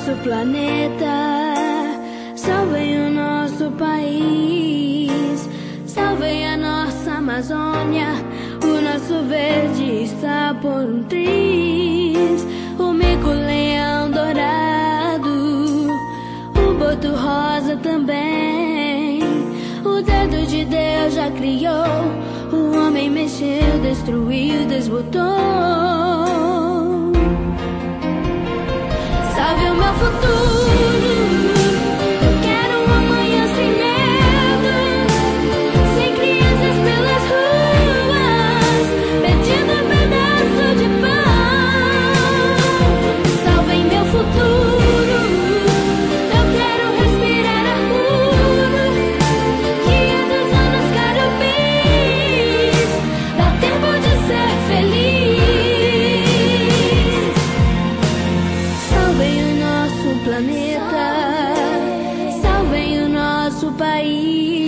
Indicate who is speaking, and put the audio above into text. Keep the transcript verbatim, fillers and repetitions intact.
Speaker 1: nosso planeta, salvem o nosso país, salvem a nossa Amazônia. O nosso verde está por um triz, o mico-leão dourado, o boto rosa também. O dedo de Deus já criou, o homem mexeu, destruiu, desbotou. Salve o meu futuro, eu quero um amanhã sem medo, sem crianças pelas ruas, pedindo um pedaço de pão. Salvem meu futuro, eu quero respirar ar puro, quinhentos anos carupis, dá tempo de ser feliz. Salvem o nosso planeta, salvem o nosso país.